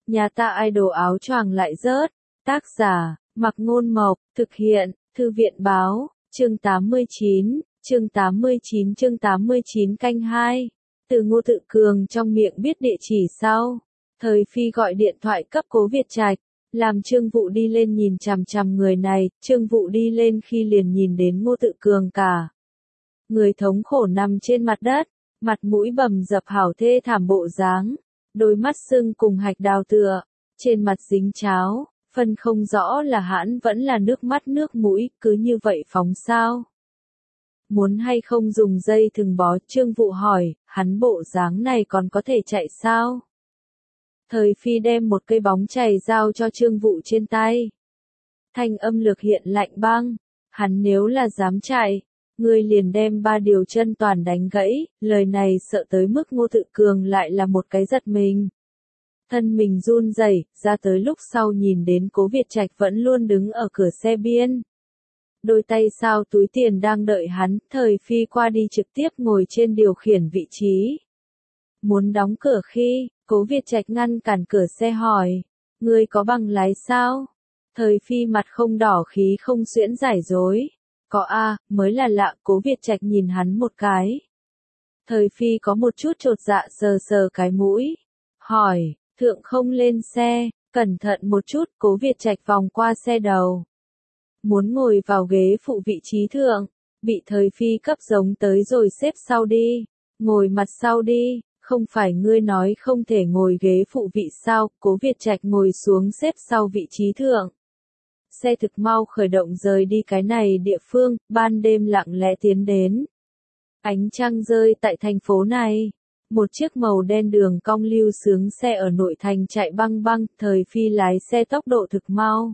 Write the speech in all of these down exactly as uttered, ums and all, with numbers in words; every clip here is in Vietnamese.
Nhà ta idol áo choàng lại rớt. Tác giả, Mặc Ngôn Mộc, thực hiện, Thư viện Báo, chương tám mươi chín, chương tám mươi chín chương tám mươi chín canh hai. Từ Ngô Tự Cường trong miệng biết địa chỉ sau. Thời Phi gọi điện thoại cấp Cố Việt Trạch, làm Trương Vụ đi lên nhìn chằm chằm người này, Trương Vụ đi lên khi liền nhìn đến Ngô Tự Cường cả. Người thống khổ nằm trên mặt đất, mặt mũi bầm dập hảo thê thảm bộ dáng, đôi mắt sưng cùng hạch đào tựa, trên mặt dính cháo, phân không rõ là hãn vẫn là nước mắt nước mũi, cứ như vậy phóng sao. Muốn hay không dùng dây thừng bó, Trương Vụ hỏi, hắn bộ dáng này còn có thể chạy sao? Thời Phi đem một cây bóng chày giao cho Trương Vụ trên tay. Thanh âm lược hiện lạnh băng, hắn nếu là dám chạy, ngươi liền đem ba điều chân toàn đánh gãy, lời này sợ tới mức Ngô Tự Cường lại là một cái giật mình. Thân mình run rẩy, ra tới lúc sau nhìn đến Cố Việt Trạch vẫn luôn đứng ở cửa xe biên. Đôi tay sao túi tiền đang đợi hắn, Thời Phi qua đi trực tiếp ngồi trên điều khiển vị trí. Muốn đóng cửa khi, Cố Việt Trạch ngăn cản cửa xe hỏi, ngươi có bằng lái sao? Thời Phi mặt không đỏ khí không xuyễn giải dối. Có a, mới là lạ, Cố Việt Trạch nhìn hắn một cái. Thời Phi có một chút chột dạ sờ sờ cái mũi. Hỏi, thượng không lên xe, cẩn thận một chút, Cố Việt Trạch vòng qua xe đầu. Muốn ngồi vào ghế phụ vị trí thượng, bị Thời Phi cấp giống tới rồi xếp sau đi, ngồi mặt sau đi, không phải ngươi nói không thể ngồi ghế phụ vị sao, Cố Việt Trạch ngồi xuống xếp sau vị trí thượng. Xe thực mau khởi động rời đi cái này địa phương, ban đêm lặng lẽ tiến đến. Ánh trăng rơi tại thành phố này. Một chiếc màu đen đường cong lưu sướng xe ở nội thành chạy băng băng, Thời Phi lái xe tốc độ thực mau.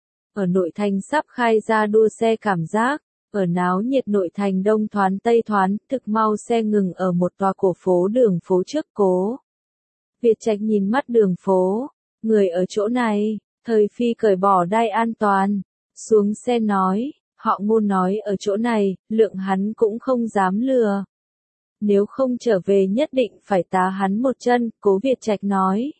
Ở nội thành sắp khai ra đua xe cảm giác, ở náo nhiệt nội thành đông thoán tây thoán, thực mau xe ngừng ở một tòa cổ phố đường phố trước Cố Việt Trạch nhìn mắt đường phố, người ở chỗ này. Thời Phi cởi bỏ đai an toàn, xuống xe nói, họ Ngô nói ở chỗ này, lượng hắn cũng không dám lừa. Nếu không trở về nhất định phải tá hắn một chân, Cố Việt Trạch nói.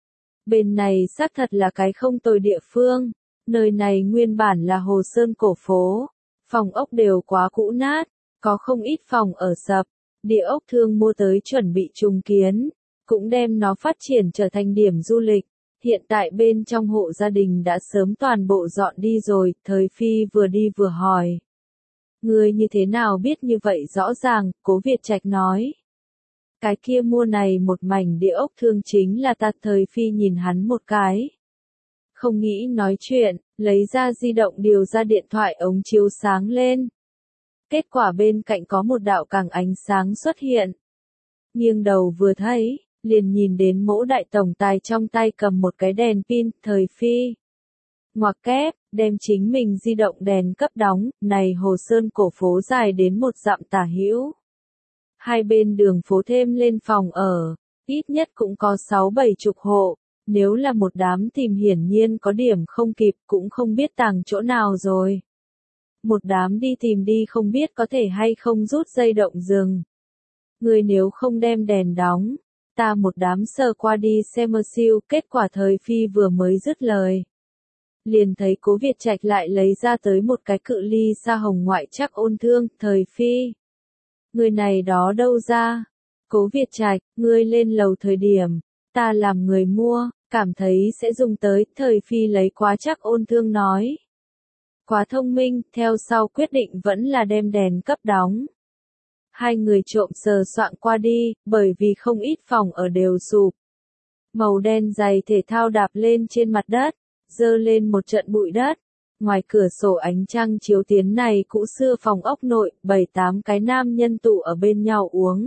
Bên này xác thật là cái không tồi địa phương, nơi này nguyên bản là Hồ Sơn cổ phố, phòng ốc đều quá cũ nát, có không ít phòng ở sập, địa ốc thương mua tới chuẩn bị trùng kiến, cũng đem nó phát triển trở thành điểm du lịch. Hiện tại bên trong hộ gia đình đã sớm toàn bộ dọn đi rồi, Thời Phi vừa đi vừa hỏi. Ngươi như thế nào biết như vậy rõ ràng, Cố Việt Trạch nói. Cái kia mua này một mảnh địa ốc thương chính là ta. Thời Phi nhìn hắn một cái. Không nghĩ nói chuyện, lấy ra di động điều ra điện thoại ống chiếu sáng lên. Kết quả bên cạnh có một đạo càng ánh sáng xuất hiện. Nghiêng đầu vừa thấy, liền nhìn đến Mỗ đại tổng tài trong tay cầm một cái đèn pin. Thời Phi ngoặc kép, đem chính mình di động đèn cấp đóng, này Hồ Sơn cổ phố dài đến một dặm tả hữu. Hai bên đường phố thêm lên phòng ở, ít nhất cũng có sáu bảy chục hộ, nếu là một đám tìm hiển nhiên có điểm không kịp cũng không biết tàng chỗ nào rồi. Một đám đi tìm đi không biết có thể hay không rút dây động rừng. Người nếu không đem đèn đóng, ta một đám sờ qua đi xem mơ siêu, kết quả Thời Phi vừa mới dứt lời. Liền thấy Cố Việt Trạch lại lấy ra tới một cái cự ly xa hồng ngoại chắc ôn thương. Thời Phi, người này đó đâu ra? Cố Việt Trạch, ngươi lên lầu thời điểm, ta làm người mua, cảm thấy sẽ dùng tới. Thời Phi lấy quá chắc ôn thương nói. Quá thông minh, theo sau quyết định vẫn là đem đèn cấp đóng. Hai người trộm sờ soạn qua đi, bởi vì không ít phòng ở đều sụp. Màu đen giày thể thao đạp lên trên mặt đất, dơ lên một trận bụi đất. Ngoài cửa sổ ánh trăng chiếu tiến này cũ xưa phòng ốc nội, bảy tám cái nam nhân tụ ở bên nhau uống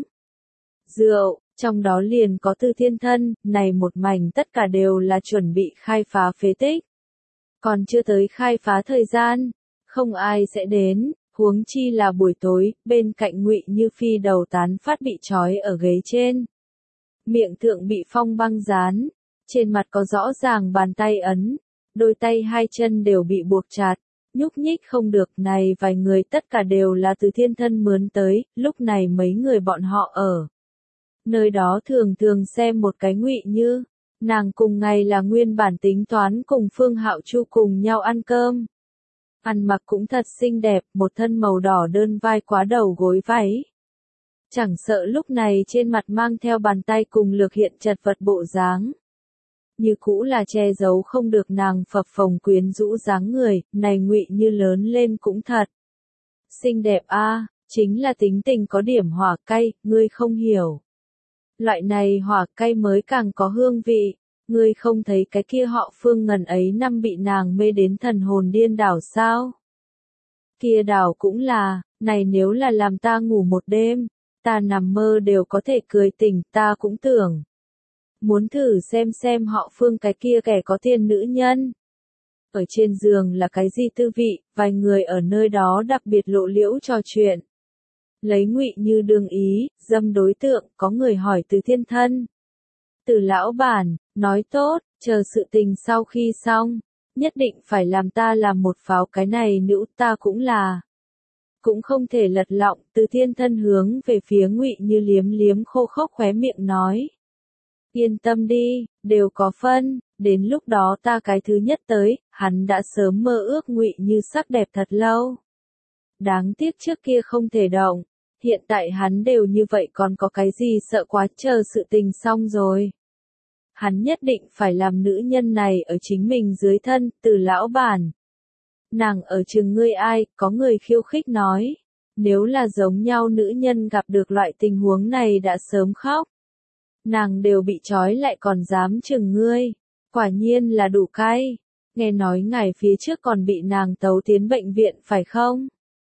rượu, trong đó liền có Từ Thiên Thân, này một mảnh tất cả đều là chuẩn bị khai phá phế tích. Còn chưa tới khai phá thời gian, không ai sẽ đến. Huống chi là buổi tối, bên cạnh Ngụy Như Phi đầu tán phát bị trói ở ghế trên. Miệng thượng bị phong băng dán, trên mặt có rõ ràng bàn tay ấn, đôi tay hai chân đều bị buộc chặt, nhúc nhích không được. Này vài người tất cả đều là Từ Thiên Thân mướn tới, lúc này mấy người bọn họ ở nơi đó thường thường xem một cái Ngụy Như, Nàng cùng ngày là nguyên bản tính toán cùng Phương Hạo Chu cùng nhau ăn cơm. Ăn mặc cũng thật xinh đẹp, một thân màu đỏ đơn vai quá đầu gối váy. Chẳng sợ lúc này trên mặt mang theo bàn tay cùng lược hiện chật vật bộ dáng. Như cũ là che giấu không được nàng phập phồng quyến rũ dáng người, này Ngụy Như lớn lên cũng thật. Xinh đẹp a, chính là tính tình có điểm hỏa cay, ngươi không hiểu. Loại này hỏa cay mới càng có hương vị, ngươi không thấy cái kia họ Phương ngần ấy năm bị nàng mê đến thần hồn điên đảo sao? Kia đảo cũng là, này nếu là làm ta ngủ một đêm, ta nằm mơ đều có thể cười tỉnh, ta cũng tưởng. Muốn thử xem xem họ Phương cái kia kẻ có tiền nữ nhân. Ở trên giường là cái gì tư vị, vài người ở nơi đó đặc biệt lộ liễu trò chuyện. Lấy Ngụy Như đương ý, dâm đối tượng, có người hỏi Từ Thiên Thân. Từ lão bản, nói tốt, chờ sự tình sau khi xong, nhất định phải làm ta làm một pháo, cái này nữ ta cũng là. Cũng không thể lật lọng, Từ Thiên Thân hướng về phía Ngụy Như liếm liếm khô khốc khóe miệng nói. Yên tâm đi, đều có phân, đến lúc đó ta cái thứ nhất tới, hắn đã sớm mơ ước Ngụy Như sắc đẹp thật lâu. Đáng tiếc trước kia không thể động, hiện tại hắn đều như vậy còn có cái gì sợ quá, chờ sự tình xong rồi. Hắn nhất định phải làm nữ nhân này ở chính mình dưới thân, Từ lão bản. Nàng ở trường ngươi ai, có người khiêu khích nói. Nếu là giống nhau nữ nhân gặp được loại tình huống này đã sớm khóc. Nàng đều bị trói lại còn dám chừng ngươi. Quả nhiên là đủ cay. Nghe nói ngài phía trước còn bị nàng tấu tiến bệnh viện phải không?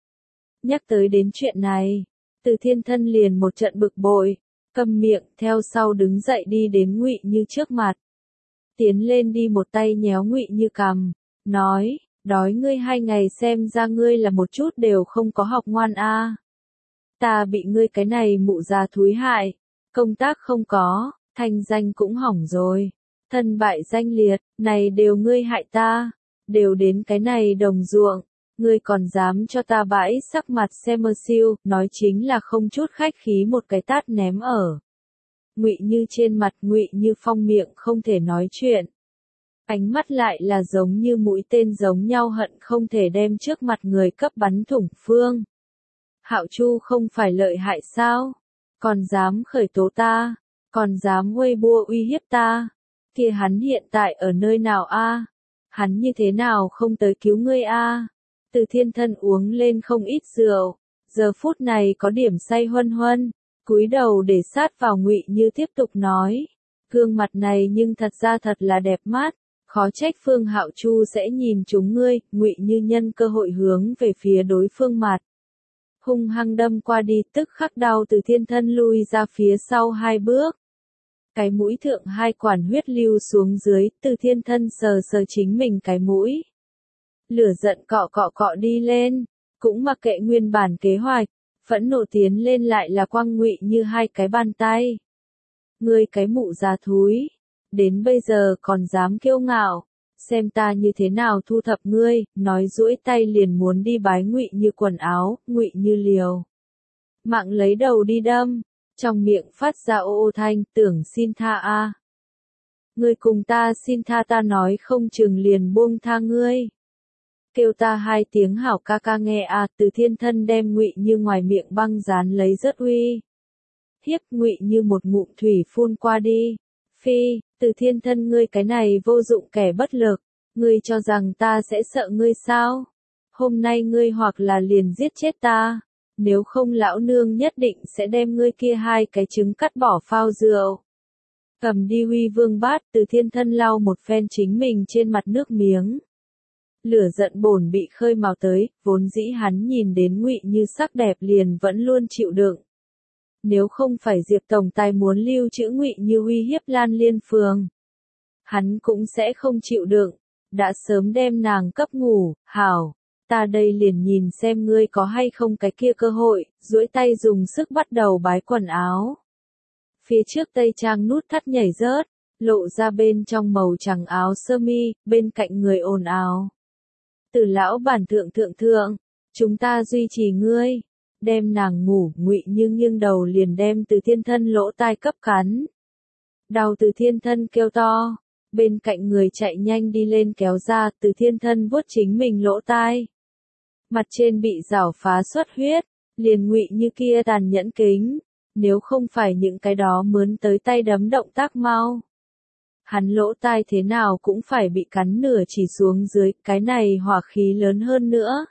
Nhắc tới đến chuyện này, Từ Thiên Thân liền một trận bực bội, câm miệng, theo sau đứng dậy đi đến Ngụy Như trước mặt. Tiến lên đi một tay nhéo Ngụy Như cằm, nói, đói ngươi hai ngày xem ra ngươi là một chút đều không có học ngoan a. Ta bị ngươi cái này mụ già thúi hại, công tác không có, thanh danh cũng hỏng rồi, thân bại danh liệt, này đều ngươi hại ta, đều đến cái này đồng ruộng. Ngươi còn dám cho ta bãi sắc mặt xem mơ siêu, nói chính là không chút khách khí một cái tát ném ở. Ngụy Như trên mặt Ngụy Như Phong miệng không thể nói chuyện. Ánh mắt lại là giống như mũi tên giống nhau hận không thể đem trước mặt người cấp bắn thủng phương. Hạo Chu không phải lợi hại sao? Còn dám khởi tố ta? Còn dám Weibo uy hiếp ta? Kia hắn hiện tại ở nơi nào a? Hắn như thế nào không tới cứu ngươi a? Từ Thiên Thân uống lên không ít rượu, giờ phút này có điểm say huân huân, cúi đầu để sát vào Ngụy Như tiếp tục nói, gương mặt này nhưng thật ra thật là đẹp mắt, khó trách Phương Hạo Chu sẽ nhìn chúng ngươi. Ngụy Như nhân cơ hội hướng về phía đối phương mặt, hung hăng đâm qua đi, tức khắc đau Từ Thiên Thân lui ra phía sau hai bước. Cái mũi thượng hai quản huyết lưu xuống dưới, Từ Thiên Thân sờ sờ chính mình cái mũi. Lửa giận cọ cọ cọ đi lên, cũng mặc kệ nguyên bản kế hoạch, phẫn nộ tiến lên lại là quăng Ngụy Như hai cái bàn tay. Ngươi cái mụ già thúi, đến bây giờ còn dám kiêu ngạo, xem ta như thế nào thu thập ngươi, nói duỗi tay liền muốn đi bái Ngụy Như quần áo, Ngụy Như liều mạng lấy đầu đi đâm, trong miệng phát ra ô ô thanh, tưởng xin tha a. Ngươi cùng ta xin tha, ta nói không chừng liền buông tha ngươi. Kêu ta hai tiếng hảo ca ca nghe a. Từ Thiên Thân đem Ngụy Như ngoài miệng băng dán lấy rất uy. Hiếp Ngụy Như một ngụm thủy phun qua đi. Phi, Từ Thiên Thân ngươi cái này vô dụng kẻ bất lực, ngươi cho rằng ta sẽ sợ ngươi sao? Hôm nay ngươi hoặc là liền giết chết ta, nếu không lão nương nhất định sẽ đem ngươi kia hai cái trứng cắt bỏ phao rượu. Cầm đi huy vương bát. Từ Thiên Thân lau một phen chính mình trên mặt nước miếng. Lửa giận bổn bị khơi mào tới, vốn dĩ hắn nhìn đến Ngụy Như sắc đẹp liền vẫn luôn chịu đựng. Nếu không phải Diệp tổng tài muốn lưu trữ Ngụy Như uy hiếp Lan Liên Phường, hắn cũng sẽ không chịu đựng, đã sớm đem nàng cấp ngủ. Hảo, ta đây liền nhìn xem ngươi có hay không cái kia cơ hội, duỗi tay dùng sức bắt đầu bái quần áo. Phía trước tây trang nút thắt nhảy rớt, lộ ra bên trong màu trắng áo sơ mi, bên cạnh người ồn ào. Từ lão bản thượng thượng thượng, chúng ta duy trì ngươi, đem nàng ngủ. Ngụy Như nghiêng đầu liền đem Từ Thiên Thân lỗ tai cấp cắn. Đau Từ Thiên Thân kêu to. Bên cạnh người chạy nhanh đi lên kéo ra, Từ Thiên Thân vuốt chính mình lỗ tai. Mặt trên bị rảo phá xuất huyết, liền Ngụy Như kia tàn nhẫn kính, nếu không phải những cái đó mướn tới tay đấm động tác mau. Hắn lỗ tai thế nào cũng phải bị cắn nửa chỉ xuống dưới, cái này hỏa khí lớn hơn nữa.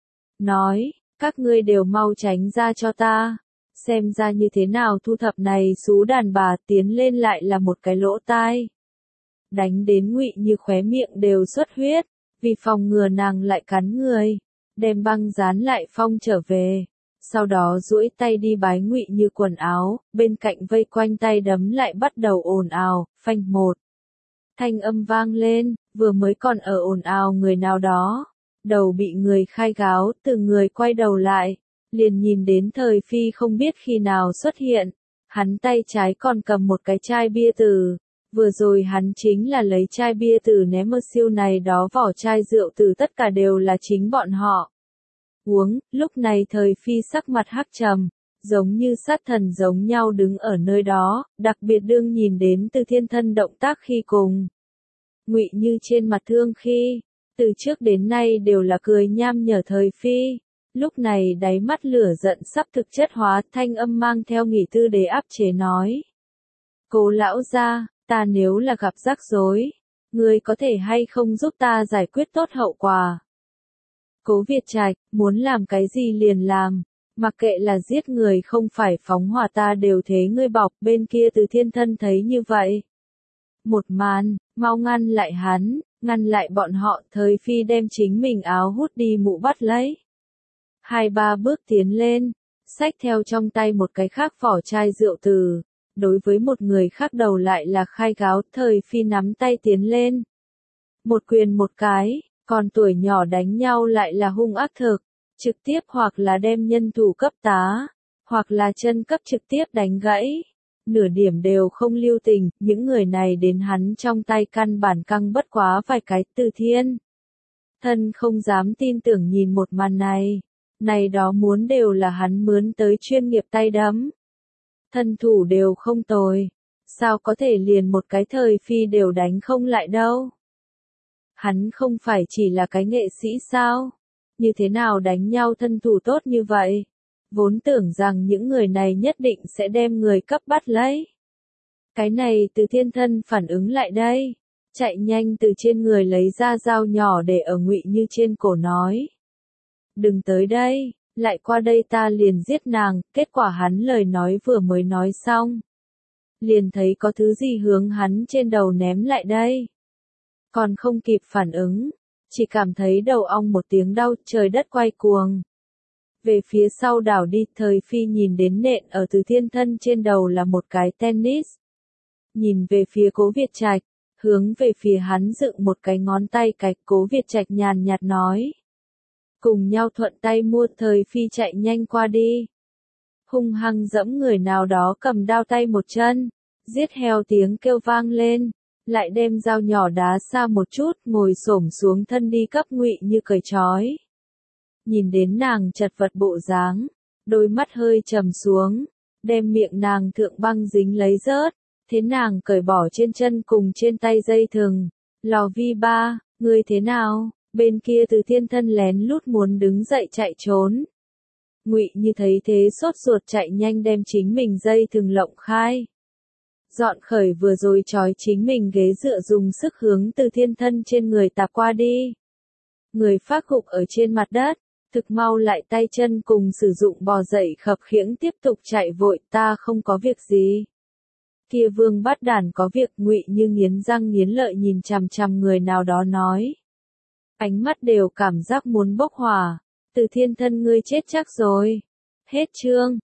Nói, các ngươi đều mau tránh ra cho ta, xem ra như thế nào thu thập này xú đàn bà, tiến lên lại là một cái lỗ tai. Đánh đến Ngụy Như khóe miệng đều xuất huyết, vì phòng ngừa nàng lại cắn người, đem băng dán lại phong trở về. Sau đó duỗi tay đi bái Ngụy Như quần áo, bên cạnh vây quanh tay đấm lại bắt đầu ồn ào, phanh một. Thanh âm vang lên, vừa mới còn ở ồn ào người nào đó, đầu bị người khai gáo, từ người quay đầu lại, liền nhìn đến Thời Phi không biết khi nào xuất hiện, hắn tay trái còn cầm một cái chai bia từ, vừa rồi hắn chính là lấy chai bia từ ném ở siêu này đó vỏ chai rượu từ tất cả đều là chính bọn họ. Uống, lúc này Thời Phi sắc mặt hắc trầm, giống như sát thần giống nhau đứng ở nơi đó, đặc biệt đương nhìn đến Từ Thiên Thân động tác khi cùng. Ngụy Như trên mặt thương khi, từ trước đến nay đều là cười nham nhở Thời Phi, lúc này đáy mắt lửa giận sắp thực chất hóa, thanh âm mang theo nghỉ tư để áp chế nói. Cố lão gia, ta nếu là gặp rắc rối, ngươi có thể hay không giúp ta giải quyết tốt hậu quả? Cố Việt Trạch, muốn làm cái gì liền làm, mặc kệ là giết người không phải phóng hỏa ta đều thế ngươi bọc, bên kia Từ Thiên Thân thấy như vậy. Một màn, mau ngăn lại hắn, ngăn lại bọn họ, Thời Phi đem chính mình áo hút đi mũ bắt lấy. Hai ba bước tiến lên, xách theo trong tay một cái khác vỏ chai rượu từ, đối với một người khác đầu lại là khai gáo, Thời Phi nắm tay tiến lên. Một quyền một cái. Còn tuổi nhỏ đánh nhau lại là hung ác thực, trực tiếp hoặc là đem nhân thủ cấp tá, hoặc là chân cấp trực tiếp đánh gãy, nửa điểm đều không lưu tình, những người này đến hắn trong tay căn bản căng bất quá vài cái. Từ Thiên Thân không dám tin tưởng nhìn một màn này, này đó muốn đều là hắn mướn tới chuyên nghiệp tay đấm. Thân thủ đều không tồi, sao có thể liền một cái Thời Phi đều đánh không lại đâu. Hắn không phải chỉ là cái nghệ sĩ sao? Như thế nào đánh nhau thân thủ tốt như vậy? Vốn tưởng rằng những người này nhất định sẽ đem người cấp bắt lấy. Cái này Từ Thiên Thân phản ứng lại đây. Chạy nhanh từ trên người lấy ra dao nhỏ để ở Ngụy Như trên cổ nói. Đừng tới đây, lại qua đây ta liền giết nàng. Kết quả hắn lời nói vừa mới nói xong. Liền thấy có thứ gì hướng hắn trên đầu ném lại đây. Còn không kịp phản ứng, chỉ cảm thấy đầu ong một tiếng đau, trời đất quay cuồng. Về phía sau đảo đi, Thời Phi nhìn đến nện ở Từ Thiên Thân trên đầu là một cái tennis. Nhìn về phía Cố Việt Trạch, hướng về phía hắn dựng một cái ngón tay cái, Cố Việt Trạch nhàn nhạt nói. Cùng nhau thuận tay mua, Thời Phi chạy nhanh qua đi. Hung hăng dẫm người nào đó cầm đao tay một chân, giết heo tiếng kêu vang lên. Lại đem dao nhỏ đá xa một chút, ngồi xổm xuống thân đi cấp Ngụy Như cởi trói. Nhìn đến nàng chật vật bộ dáng, đôi mắt hơi trầm xuống, đem miệng nàng thượng băng dính lấy rớt, thế nàng cởi bỏ trên chân cùng trên tay dây thừng. Lò Vi Ba, ngươi thế nào? Bên kia Từ Thiên Thân lén lút muốn đứng dậy chạy trốn. Ngụy Như thấy thế sốt ruột chạy nhanh đem chính mình dây thừng lộng khai. Dọn khởi vừa rồi trói chính mình ghế dựa dùng sức hướng Từ Thiên Thân trên người tạp qua đi. Người phát gục ở trên mặt đất, thực mau lại tay chân cùng sử dụng bò dậy khập khiễng tiếp tục chạy vội, ta không có việc gì. Kia Vương Bát Đản có việc. Ngụy Như nghiến răng nghiến lợi nhìn chằm chằm người nào đó nói. Ánh mắt đều cảm giác muốn bốc hỏa, Từ Thiên Thân ngươi chết chắc rồi. Hết chương.